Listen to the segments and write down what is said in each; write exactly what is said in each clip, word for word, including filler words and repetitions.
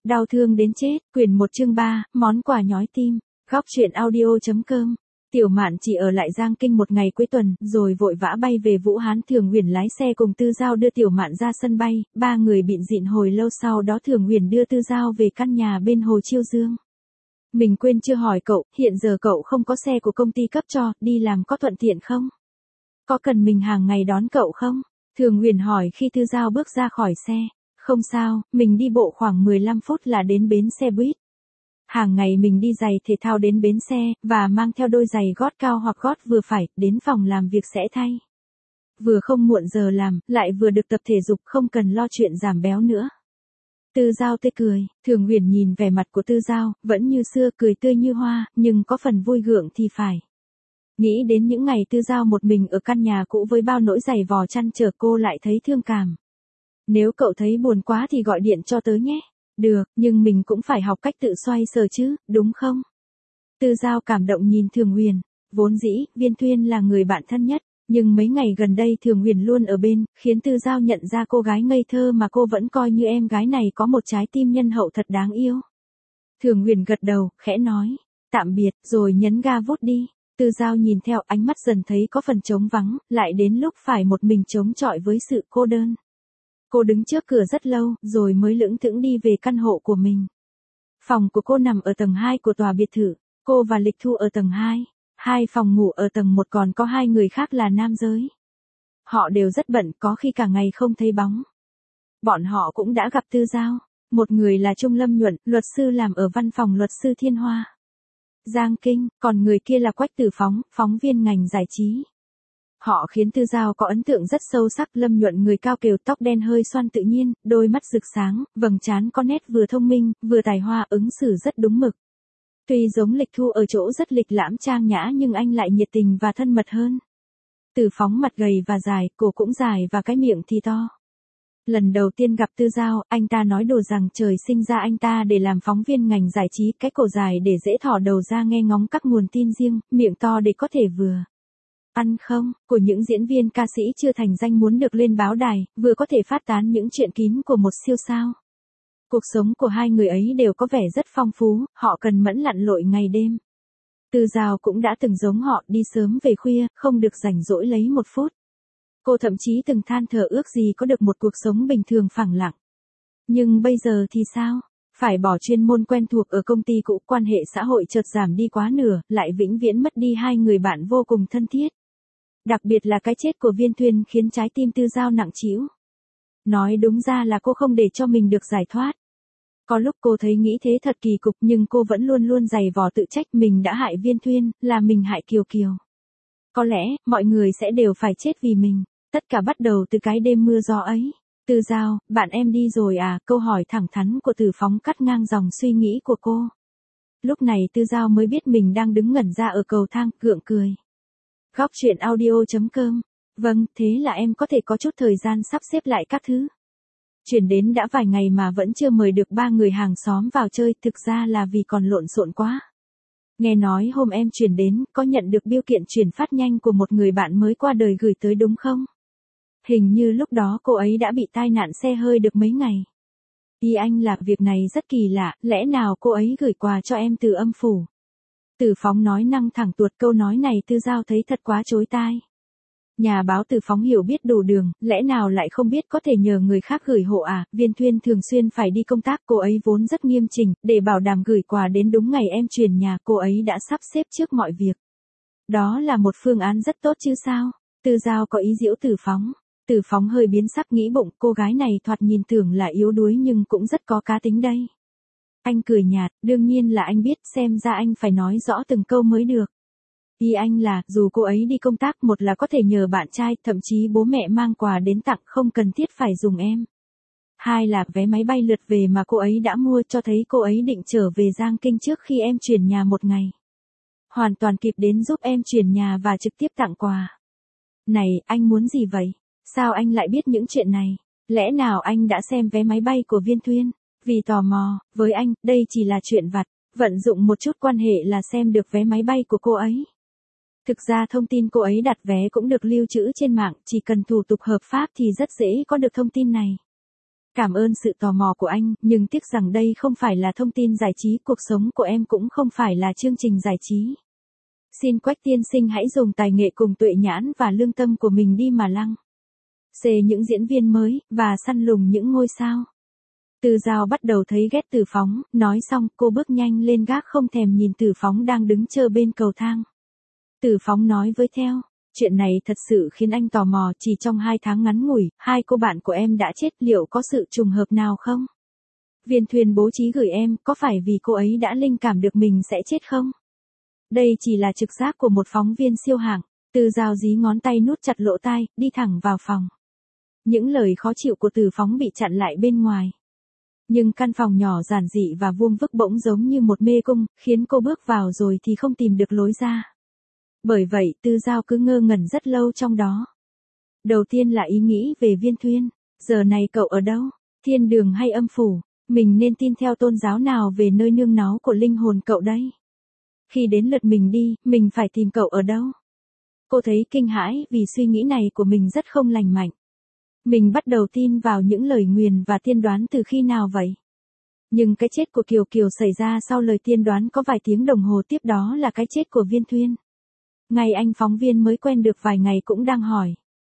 Đau thương đến chết, quyển một chương ba, món quà nhói tim. Góc truyện audio.com. Tiểu Mạn chỉ ở lại Giang Kinh một ngày cuối tuần, rồi vội vã bay về Vũ Hán. Thường Huyền lái xe cùng Tư Giao đưa Tiểu Mạn ra sân bay, ba người bịn dịn hồi lâu. Sau đó Thường Huyền đưa Tư Giao về căn nhà bên Hồ Chiêu Dương. Mình quên chưa hỏi cậu, hiện giờ cậu không có xe của công ty cấp cho, đi làm có thuận tiện không? Có cần mình hàng ngày đón cậu không? Thường Huyền hỏi khi Tư Giao bước ra khỏi xe. Không sao, mình đi bộ khoảng mười lăm phút là đến bến xe buýt. Hàng ngày mình đi giày thể thao đến bến xe, và mang theo đôi giày gót cao hoặc gót vừa phải, đến phòng làm việc sẽ thay. Vừa không muộn giờ làm, lại vừa được tập thể dục, không cần lo chuyện giảm béo nữa. Tư Giao tươi cười, Thường Huyền nhìn vẻ mặt của Tư Giao, vẫn như xưa, cười tươi như hoa, nhưng có phần vui gượng thì phải. Nghĩ đến những ngày Tư Giao một mình ở căn nhà cũ với bao nỗi giày vò chăn trở, cô lại thấy thương cảm. Nếu cậu thấy buồn quá thì gọi điện cho tớ nhé. Được, nhưng mình cũng phải học cách tự xoay sở chứ, đúng không? Tư Giao cảm động nhìn Thường Huyền. Vốn dĩ, Viên Thuyên là người bạn thân nhất, nhưng mấy ngày gần đây Thường Huyền luôn ở bên, khiến Tư Giao nhận ra cô gái ngây thơ mà cô vẫn coi như em gái này có một trái tim nhân hậu thật đáng yêu. Thường Huyền gật đầu, khẽ nói, tạm biệt, rồi nhấn ga vút đi. Tư Giao nhìn theo, ánh mắt dần thấy có phần trống vắng, lại đến lúc phải một mình chống chọi với sự cô đơn. Cô đứng trước cửa rất lâu, rồi mới lững thững đi về căn hộ của mình. Phòng của cô nằm ở tầng hai của tòa biệt thự, cô và Lịch Thu ở tầng hai, hai phòng ngủ ở tầng một, còn có hai người khác là nam giới. Họ đều rất bận, có khi cả ngày không thấy bóng. Bọn họ cũng đã gặp Tư Giao, một người là Trung Lâm Nhuận, luật sư làm ở văn phòng luật sư Thiên Hoa, Giang Kinh, còn người kia là Quách Tử Phóng, phóng viên ngành giải trí. Họ khiến Tư Giao có ấn tượng rất sâu sắc. Lâm Nhuận người cao kiều, tóc đen hơi xoăn tự nhiên, đôi mắt rực sáng, vầng trán có nét vừa thông minh, vừa tài hoa, ứng xử rất đúng mực. Tuy giống Lịch Thu ở chỗ rất lịch lãm trang nhã, nhưng anh lại nhiệt tình và thân mật hơn. Tử Phóng mặt gầy và dài, cổ cũng dài và cái miệng thì to. Lần đầu tiên gặp Tư Giao, anh ta nói đùa rằng trời sinh ra anh ta để làm phóng viên ngành giải trí, cái cổ dài để dễ thò đầu ra nghe ngóng các nguồn tin riêng, miệng to để có thể vừa ăn không, của những diễn viên ca sĩ chưa thành danh muốn được lên báo đài, vừa có thể phát tán những chuyện kín của một siêu sao. Cuộc sống của hai người ấy đều có vẻ rất phong phú, họ cần mẫn lặn lội ngày đêm. Tư Giao cũng đã từng giống họ, đi sớm về khuya, không được rảnh rỗi lấy một phút. Cô thậm chí từng than thở ước gì có được một cuộc sống bình thường phẳng lặng. Nhưng bây giờ thì sao? Phải bỏ chuyên môn quen thuộc ở công ty cũ, quan hệ xã hội chợt giảm đi quá nửa, lại vĩnh viễn mất đi hai người bạn vô cùng thân thiết. Đặc biệt là cái chết của Viên Thuyên khiến trái tim Tư Giao nặng trĩu. Nói đúng ra là cô không để cho mình được giải thoát. Có lúc cô thấy nghĩ thế thật kỳ cục, nhưng cô vẫn luôn luôn giày vò tự trách mình đã hại Viên Thuyên, là mình hại Kiều Kiều. Có lẽ, mọi người sẽ đều phải chết vì mình. Tất cả bắt đầu từ cái đêm mưa gió ấy. Tư Giao, bạn em đi rồi à? Câu hỏi thẳng thắn của Tử Phóng cắt ngang dòng suy nghĩ của cô. Lúc này Tư Giao mới biết mình đang đứng ngẩn ra ở cầu thang, gượng cười. Góc truyện audio.com. Vâng, thế là em có thể có chút thời gian sắp xếp lại các thứ. Chuyển đến đã vài ngày mà vẫn chưa mời được ba người hàng xóm vào chơi, thực ra là vì còn lộn xộn quá. Nghe nói hôm em chuyển đến, có nhận được bưu kiện chuyển phát nhanh của một người bạn mới qua đời gửi tới đúng không? Hình như lúc đó cô ấy đã bị tai nạn xe hơi được mấy ngày. Ý anh là việc này rất kỳ lạ, lẽ nào cô ấy gửi quà cho em từ âm phủ? Tử Phóng nói năng thẳng tuột, câu nói này Tư Giao thấy thật quá chối tai. Nhà báo Tử Phóng hiểu biết đủ đường, lẽ nào lại không biết có thể nhờ người khác gửi hộ à? Viên Thuyên thường xuyên phải đi công tác, cô ấy vốn rất nghiêm chỉnh, để bảo đảm gửi quà đến đúng ngày em chuyển nhà, cô ấy đã sắp xếp trước mọi việc. Đó là một phương án rất tốt chứ sao? Tư Giao có ý giễu Tử Phóng. Tử Phóng hơi biến sắc, nghĩ bụng, cô gái này thoạt nhìn tưởng là yếu đuối nhưng cũng rất có cá tính đây. Anh cười nhạt, đương nhiên là anh biết, xem ra anh phải nói rõ từng câu mới được. Ý anh là, dù cô ấy đi công tác, một là có thể nhờ bạn trai, thậm chí bố mẹ mang quà đến tặng, không cần thiết phải dùng em. Hai là vé máy bay lượt về mà cô ấy đã mua, cho thấy cô ấy định trở về Giang Kinh trước khi em chuyển nhà một ngày. Hoàn toàn kịp đến giúp em chuyển nhà và trực tiếp tặng quà. Này, anh muốn gì vậy? Sao anh lại biết những chuyện này? Lẽ nào anh đã xem vé máy bay của Viên Thuyên? Vì tò mò, với anh, đây chỉ là chuyện vặt, vận dụng một chút quan hệ là xem được vé máy bay của cô ấy. Thực ra thông tin cô ấy đặt vé cũng được lưu trữ trên mạng, chỉ cần thủ tục hợp pháp thì rất dễ có được thông tin này. Cảm ơn sự tò mò của anh, nhưng tiếc rằng đây không phải là thông tin giải trí, cuộc sống của em cũng không phải là chương trình giải trí. Xin Quách tiên sinh hãy dùng tài nghệ cùng tuệ nhãn và lương tâm của mình đi mà lăng xê những diễn viên mới, và săn lùng những ngôi sao. Từ Dao bắt đầu thấy ghét Từ Phóng, nói xong cô bước nhanh lên gác không thèm nhìn Từ Phóng đang đứng chờ bên cầu thang. Từ Phóng nói với theo, chuyện này thật sự khiến anh tò mò, chỉ trong hai tháng ngắn ngủi, hai cô bạn của em đã chết, liệu có sự trùng hợp nào không? Viên Thuyên bố trí gửi em, có phải vì cô ấy đã linh cảm được mình sẽ chết không? Đây chỉ là trực giác của một phóng viên siêu hạng. Từ Dao dí ngón tay nút chặt lỗ tai, đi thẳng vào phòng. Những lời khó chịu của Từ Phóng bị chặn lại bên ngoài. Nhưng căn phòng nhỏ giản dị và vuông vức bỗng giống như một mê cung, khiến cô bước vào rồi thì không tìm được lối ra. Bởi vậy Từ Dao cứ ngơ ngẩn rất lâu trong đó. Đầu tiên là ý nghĩ về Viên Thuyên. Giờ này cậu ở đâu? Thiên đường hay âm phủ? Mình nên tin theo tôn giáo nào về nơi nương náu của linh hồn cậu đây? Khi đến lượt mình đi, mình phải tìm cậu ở đâu? Cô thấy kinh hãi vì suy nghĩ này của mình rất không lành mạnh. Mình bắt đầu tin vào những lời nguyền và tiên đoán từ khi nào vậy? Nhưng cái chết của Kiều Kiều xảy ra sau lời tiên đoán có vài tiếng đồng hồ tiếp đó là cái chết của Viên Thuyên. Ngay anh phóng viên mới quen được vài ngày cũng đang hỏi.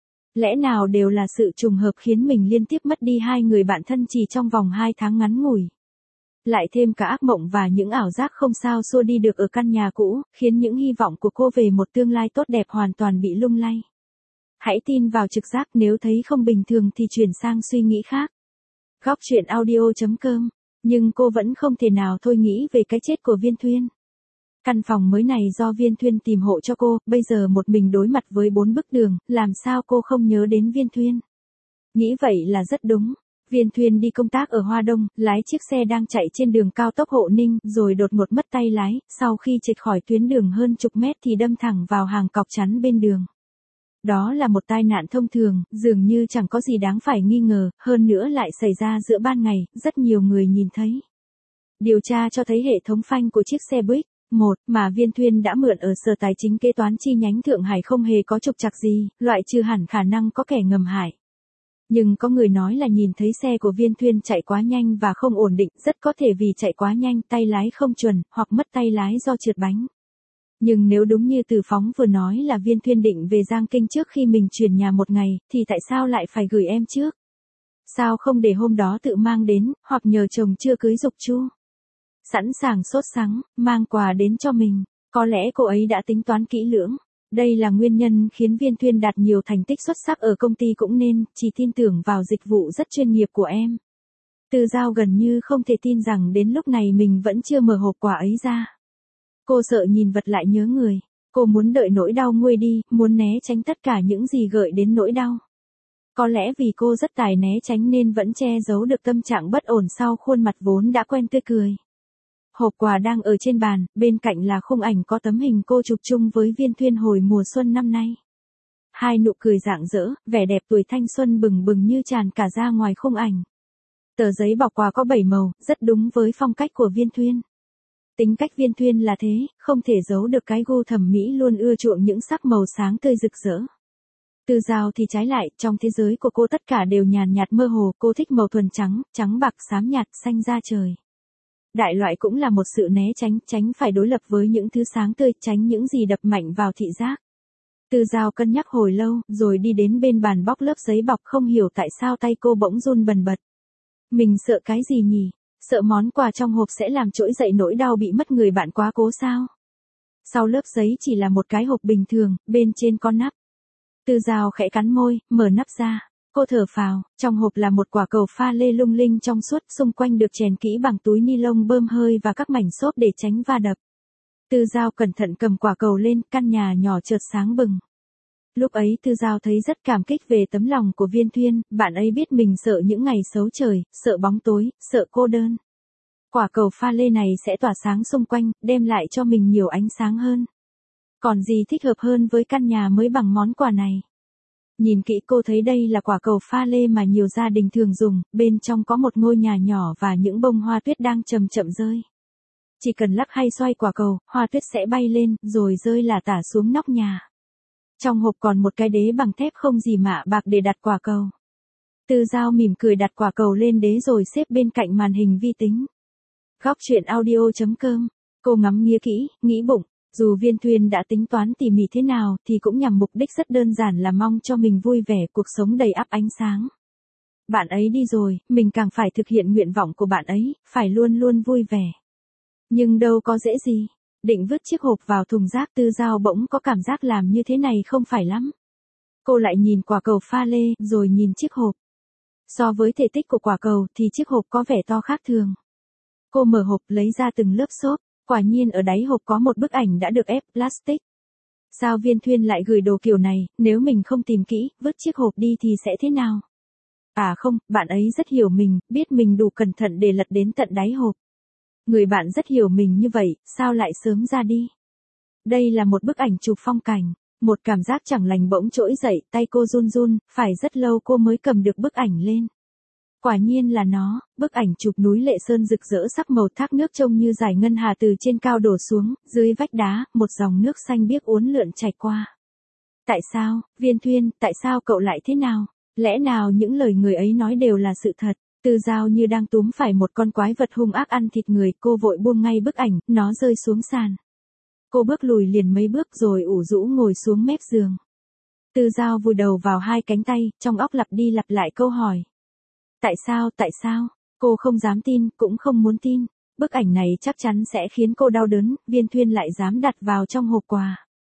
Lẽ nào đều là sự trùng hợp khiến mình liên tiếp mất đi hai người bạn thân chỉ trong vòng hai tháng ngắn ngủi. Lại thêm cả ác mộng và những ảo giác không sao xua đi được ở căn nhà cũ, khiến những hy vọng của cô về một tương lai tốt đẹp hoàn toàn bị lung lay. Hãy tin vào trực giác, nếu thấy không bình thường thì chuyển sang suy nghĩ khác. Góc truyện audio chấm com. Nhưng cô vẫn không thể nào thôi nghĩ về cái chết của Viên Thuyên. Căn phòng mới này do Viên Thuyên tìm hộ cho cô, bây giờ một mình đối mặt với bốn bức tường, làm sao cô không nhớ đến Viên Thuyên? Nghĩ vậy là rất đúng. Viên Thuyên đi công tác ở Hoa Đông, lái chiếc xe đang chạy trên đường cao tốc Hộ Ninh, rồi đột ngột mất tay lái, sau khi trượt khỏi tuyến đường hơn chục mét thì đâm thẳng vào hàng cọc chắn bên đường. Đó là một tai nạn thông thường, dường như chẳng có gì đáng phải nghi ngờ, hơn nữa lại xảy ra giữa ban ngày, rất nhiều người nhìn thấy. Điều tra cho thấy hệ thống phanh của chiếc xe Buick một mà Viên Thuyên đã mượn ở Sở Tài chính Kế toán chi nhánh Thượng Hải không hề có trục trặc gì, loại trừ hẳn khả năng có kẻ ngầm hại. Nhưng có người nói là nhìn thấy xe của Viên Thuyên chạy quá nhanh và không ổn định, rất có thể vì chạy quá nhanh, tay lái không chuẩn, hoặc mất tay lái do trượt bánh. Nhưng nếu đúng như Từ Phóng vừa nói là Viên Thuyên định về Giang Kinh trước khi mình chuyển nhà một ngày, thì tại sao lại phải gửi em trước? Sao không để hôm đó tự mang đến, hoặc nhờ chồng chưa cưới giục chu? Sẵn sàng sốt sắng, mang quà đến cho mình, có lẽ cô ấy đã tính toán kỹ lưỡng. Đây là nguyên nhân khiến Viên Thuyên đạt nhiều thành tích xuất sắc ở công ty, cũng nên chỉ tin tưởng vào dịch vụ rất chuyên nghiệp của em. Từ Dao gần như không thể tin rằng đến lúc này mình vẫn chưa mở hộp quà ấy ra. Cô sợ nhìn vật lại nhớ người. Cô muốn đợi nỗi đau nguôi đi, muốn né tránh tất cả những gì gợi đến nỗi đau. Có lẽ vì cô rất tài né tránh nên vẫn che giấu được tâm trạng bất ổn sau khuôn mặt vốn đã quen tươi cười. Hộp quà đang ở trên bàn, bên cạnh là khung ảnh có tấm hình cô chụp chung với Viên Thuyên hồi mùa xuân năm nay. Hai nụ cười rạng rỡ, vẻ đẹp tuổi thanh xuân bừng bừng như tràn cả ra ngoài khung ảnh. Tờ giấy bọc quà có bảy màu, rất đúng với phong cách của Viên Thuyên. Tính cách Viên Thuyên là thế, không thể giấu được cái gu thẩm mỹ luôn ưa chuộng những sắc màu sáng tươi rực rỡ. Từ Dao thì trái lại, trong thế giới của cô tất cả đều nhàn nhạt mơ hồ, cô thích màu thuần trắng, trắng bạc, xám nhạt, xanh da trời. Đại loại cũng là một sự né tránh, tránh phải đối lập với những thứ sáng tươi, tránh những gì đập mạnh vào thị giác. Từ Dao cân nhắc hồi lâu, rồi đi đến bên bàn bóc lớp giấy bọc, không hiểu tại sao tay cô bỗng run bần bật. Mình sợ cái gì nhỉ? Sợ món quà trong hộp sẽ làm trỗi dậy nỗi đau bị mất người bạn quá cố sao? Sau lớp giấy chỉ là một cái hộp bình thường, bên trên có nắp. Từ Dao khẽ cắn môi, mở nắp ra. Cô thở phào, trong hộp là một quả cầu pha lê lung linh trong suốt, xung quanh được chèn kỹ bằng túi ni lông bơm hơi và các mảnh xốp để tránh va đập. Từ Dao cẩn thận cầm quả cầu lên, căn nhà nhỏ chợt sáng bừng. Lúc ấy Từ Dao thấy rất cảm kích về tấm lòng của Viên Thuyên, bạn ấy biết mình sợ những ngày xấu trời, sợ bóng tối, sợ cô đơn. Quả cầu pha lê này sẽ tỏa sáng xung quanh, đem lại cho mình nhiều ánh sáng hơn. Còn gì thích hợp hơn với căn nhà mới bằng món quà này? Nhìn kỹ cô thấy đây là quả cầu pha lê mà nhiều gia đình thường dùng, bên trong có một ngôi nhà nhỏ và những bông hoa tuyết đang chậm chậm rơi. Chỉ cần lắc hay xoay quả cầu, hoa tuyết sẽ bay lên, rồi rơi lả tả xuống nóc nhà. Trong hộp còn một cái đế bằng thép không gì mạ bạc để đặt quả cầu. Tư Giao mỉm cười đặt quả cầu lên đế rồi xếp bên cạnh màn hình vi tính. Góc truyện audio chấm com. Cô ngắm nghía kỹ, nghĩ bụng, dù Viên Thuyên đã tính toán tỉ mỉ thế nào thì cũng nhằm mục đích rất đơn giản là mong cho mình vui vẻ, cuộc sống đầy ắp ánh sáng. Bạn ấy đi rồi, mình càng phải thực hiện nguyện vọng của bạn ấy, phải luôn luôn vui vẻ. Nhưng đâu có dễ gì. Định vứt chiếc hộp vào thùng rác, Tư Giao bỗng có cảm giác làm như thế này không phải lắm. Cô lại nhìn quả cầu pha lê, rồi nhìn chiếc hộp. So với thể tích của quả cầu thì chiếc hộp có vẻ to khác thường. Cô mở hộp lấy ra từng lớp xốp, quả nhiên ở đáy hộp có một bức ảnh đã được ép plastic. Sao Viên Thuyên lại gửi đồ kiểu này, nếu mình không tìm kỹ, vứt chiếc hộp đi thì sẽ thế nào? À không, bạn ấy rất hiểu mình, biết mình đủ cẩn thận để lật đến tận đáy hộp. Người bạn rất hiểu mình như vậy, sao lại sớm ra đi? Đây là một bức ảnh chụp phong cảnh. Một cảm giác chẳng lành bỗng trỗi dậy, tay cô run run, phải rất lâu cô mới cầm được bức ảnh lên. Quả nhiên là nó, bức ảnh chụp núi Lệ Sơn rực rỡ sắc màu, thác nước trông như dải ngân hà từ trên cao đổ xuống, dưới vách đá, một dòng nước xanh biếc uốn lượn chảy qua. Tại sao, Viên Thuyên, tại sao cậu lại thế nào? Lẽ nào những lời người ấy nói đều là sự thật? Tư Giao như đang túm phải một con quái vật hung ác ăn thịt người, cô vội buông ngay bức ảnh, nó rơi xuống sàn. Cô bước lùi liền mấy bước rồi ủ rũ ngồi xuống mép giường. Tư Giao vùi đầu vào hai cánh tay, trong óc lặp đi lặp lại câu hỏi. Tại sao, tại sao? Cô không dám tin, cũng không muốn tin. Bức ảnh này chắc chắn sẽ khiến cô đau đớn, Viên Thuyên lại dám đặt vào trong hộp quà.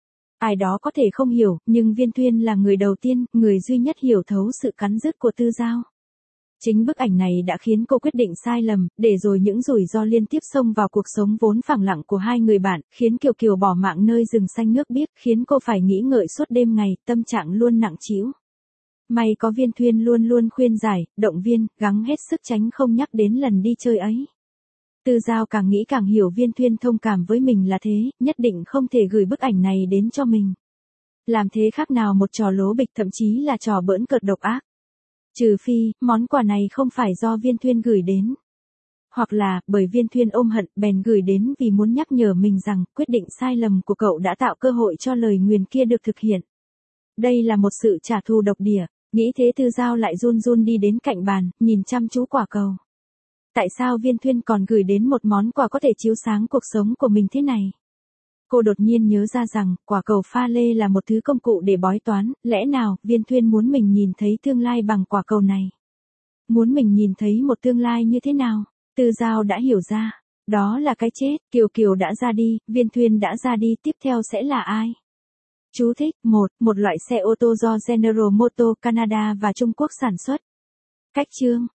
Ai đó có thể không hiểu, nhưng Viên Thuyên là người đầu tiên, người duy nhất hiểu thấu sự cắn rứt của Tư Giao. Chính bức ảnh này đã khiến cô quyết định sai lầm, để rồi những rủi ro liên tiếp xông vào cuộc sống vốn phẳng lặng của hai người bạn, khiến Kiều Kiều bỏ mạng nơi rừng xanh nước biếc, khiến cô phải nghĩ ngợi suốt đêm ngày, tâm trạng luôn nặng trĩu. May có Viên Thuyên luôn luôn khuyên giải, động viên, gắng hết sức tránh không nhắc đến lần đi chơi ấy. Tư Giao càng nghĩ càng hiểu Viên Thuyên thông cảm với mình là thế, nhất định không thể gửi bức ảnh này đến cho mình. Làm thế khác nào một trò lố bịch, thậm chí là trò bỡn cợt độc ác. Trừ phi, món quà này không phải do Viên Thuyên gửi đến. Hoặc là, bởi Viên Thuyên ôm hận, bèn gửi đến vì muốn nhắc nhở mình rằng, quyết định sai lầm của cậu đã tạo cơ hội cho lời nguyền kia được thực hiện. Đây là một sự trả thù độc địa, nghĩ thế Tư Giao lại run run đi đến cạnh bàn, nhìn chăm chú quả cầu. Tại sao Viên Thuyên còn gửi đến một món quà có thể chiếu sáng cuộc sống của mình thế này? Cô đột nhiên nhớ ra rằng, quả cầu pha lê là một thứ công cụ để bói toán, lẽ nào, Viên Thuyên muốn mình nhìn thấy tương lai bằng quả cầu này? Muốn mình nhìn thấy một tương lai như thế nào? Tư Giao đã hiểu ra, đó là cái chết, Kiều Kiều đã ra đi, Viên Thuyên đã ra đi, tiếp theo sẽ là ai? Chú thích, một, một loại xe ô tô do General Motors Canada và Trung Quốc sản xuất. Cách chương